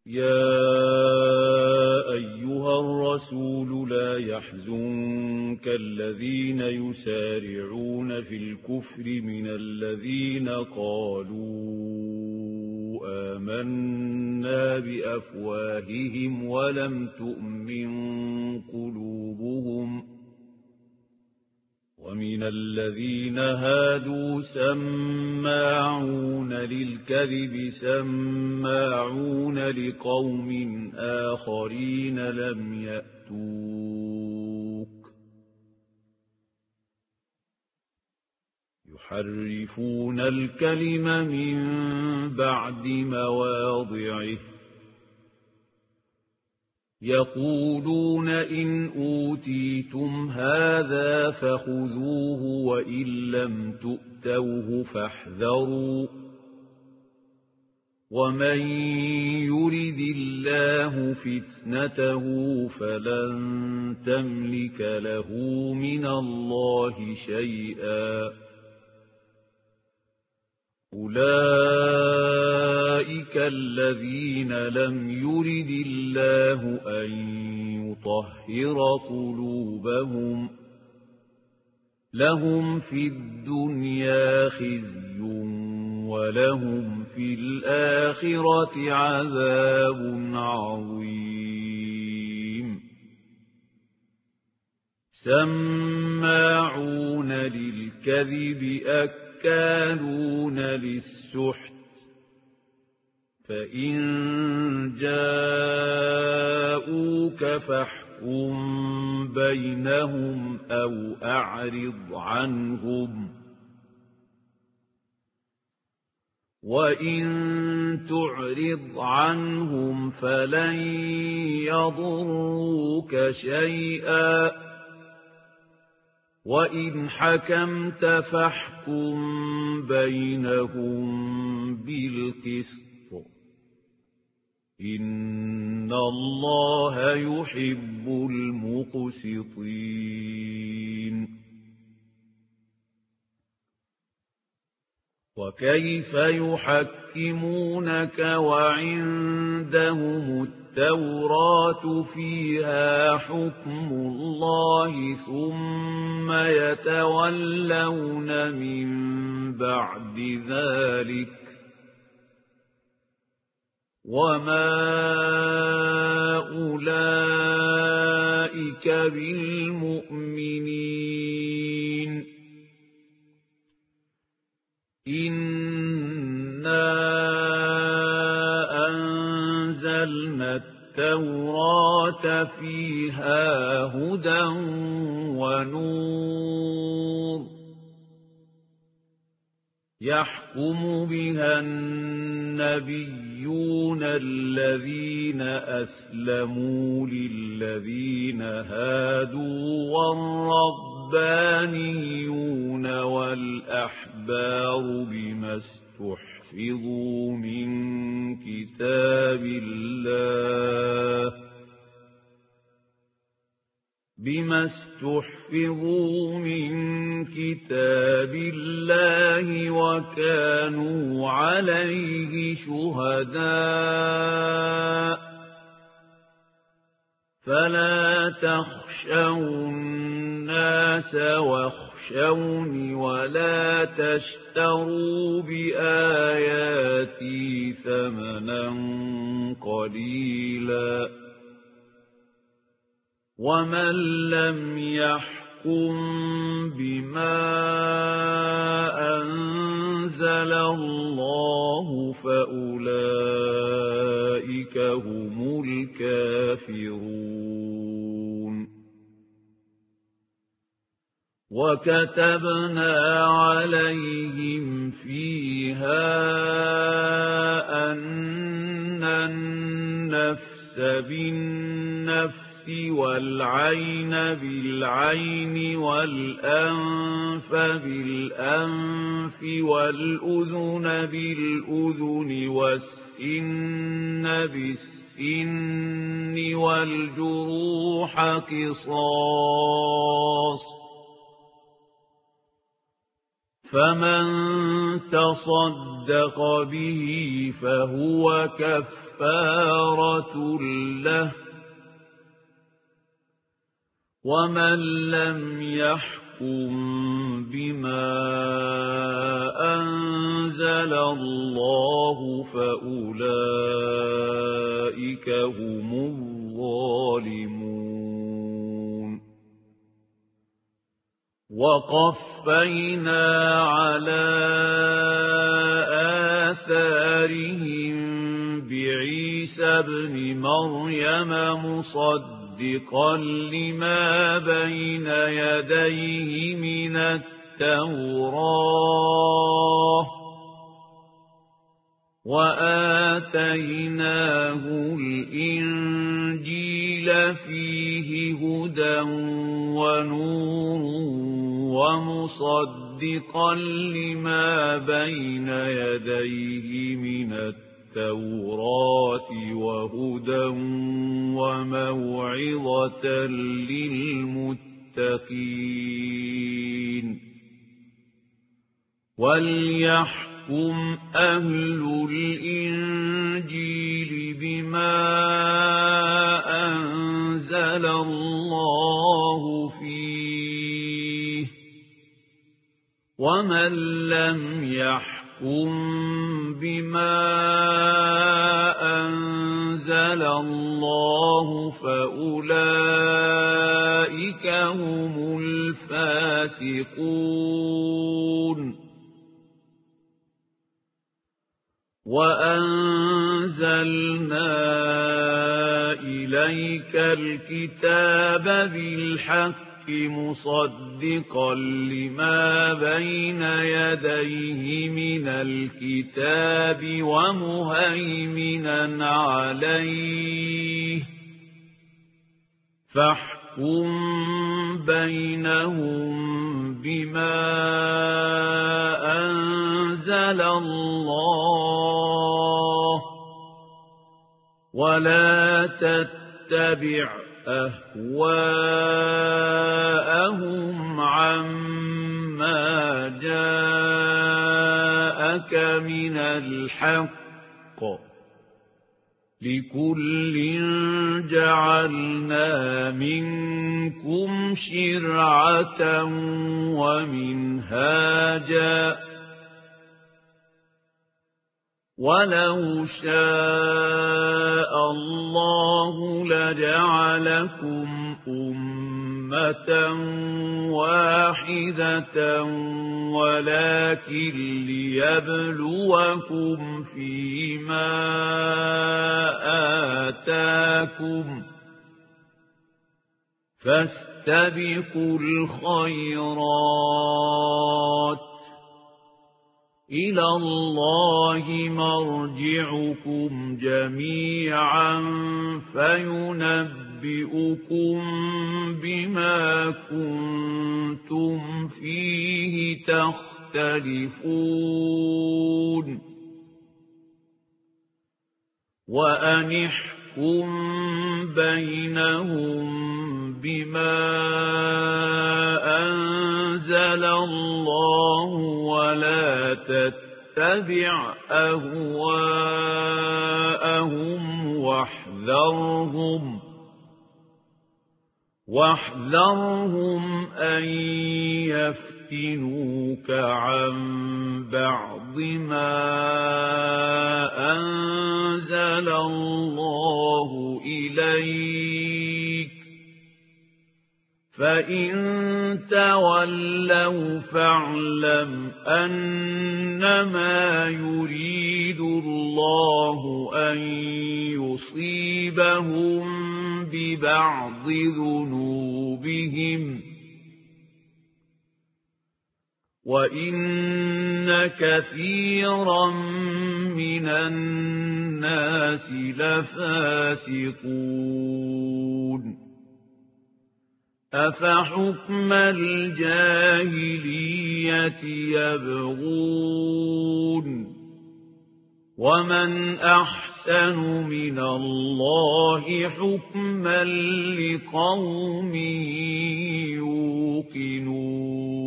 يا أيها الرسول لا يحزنك الذين يسارعون في الكفر من الذين قالوا آمنا بأفواههم ولم تؤمن قلوبهم ومن الذين هادوا سماعون للكذب سماعون لقوم آخرين لم يأتوك يحرفون الكلم من بعد مواضعه يقولون إن أوتيتم هذا فخذوه وإن لم تؤتوه فاحذروا ومن يرد الله فتنته فلن تملك له من الله شيئا أولئك الذين لم يرد الله أن يطهر قلوبهم لهم في الدنيا خزي ولهم في الآخرة عذاب عظيم سماعون للكذب أكالون للسحت فإن جاءوك فاحكم بينهم أو أعرض عنهم وإن تعرض عنهم فلن يضروك شيئا وإن حكمت فاحكم بينهم بالقسط إن الله يحب المقسطين وكيف يحكمونك وعندهم التوراة فيها حكم الله ثم يتولون من بعد ذلك وما أولئك بالمؤمنين إنا أنزلنا التوراة فيها هدى ونور يحكم بها النبيون الذين أسلموا للذين هادوا والربانيون والأحبار بما استحفظوا من كتاب الله وكانوا عليه شهداء فلا تخشوا الناس واخشوني ولا تشتروا بآياتي ثمنا قليلا ومن لم يحكم بما أنزل الله فأولئك هم الكافرون وكتبنا عليهم فيها أن النفس بالنفس والعين بالعين والأنف بالأنف والأذن بالأذن والسن بالسن والجروح قصاص فمن تصدق به فهو كفارة كفارة له ومن لم يحكم بما أنزل الله فأولئك هم الظالمون وقفينا على آثارهم بعيسى ابن مريم مصدقا لما بين يديه من التوراة وآتيناه الإنجيل فيه هدى ونور ومصدقا لما بين يديه من التوراة وهدى وموعظة للمتقين وليحكم أهل الإنجيل بما أنزل الله فيه ومن لم يحكم بما أنزل الله فأولئك هم الفاسقون وأنزلنا إليك الكتاب بالحق مصدقا لما بين يديه من الكتاب ومهيمنا عليه فاحكم بينهم بما أنزل الله ولا تتبع أهواءهم عما جاءك من الحق لكل جعلنا منكم شرعة ومنهاجا ولو شاء الله لجعلكم أمة واحدة ولكن ليبلوكم فيما آتاكم فاستبقوا الخيرات إلى الله مرجعكم جميعا فينبئكم بما كنتم فيه تختلفون وأن احكم بينهم بما أنزل الله ولا تتبع أهواءهم واحذرهم أن يفتنوك عن بعض ما أنزل الله إليك فإن تولوا فاعلم أنما يريد الله أن يصيبهم ببعض ذنوبهم وإن كثيرا من الناس لفاسقون أفحكم الجاهلية يبغون ومن أحسن من الله حكما لقوم يوقنون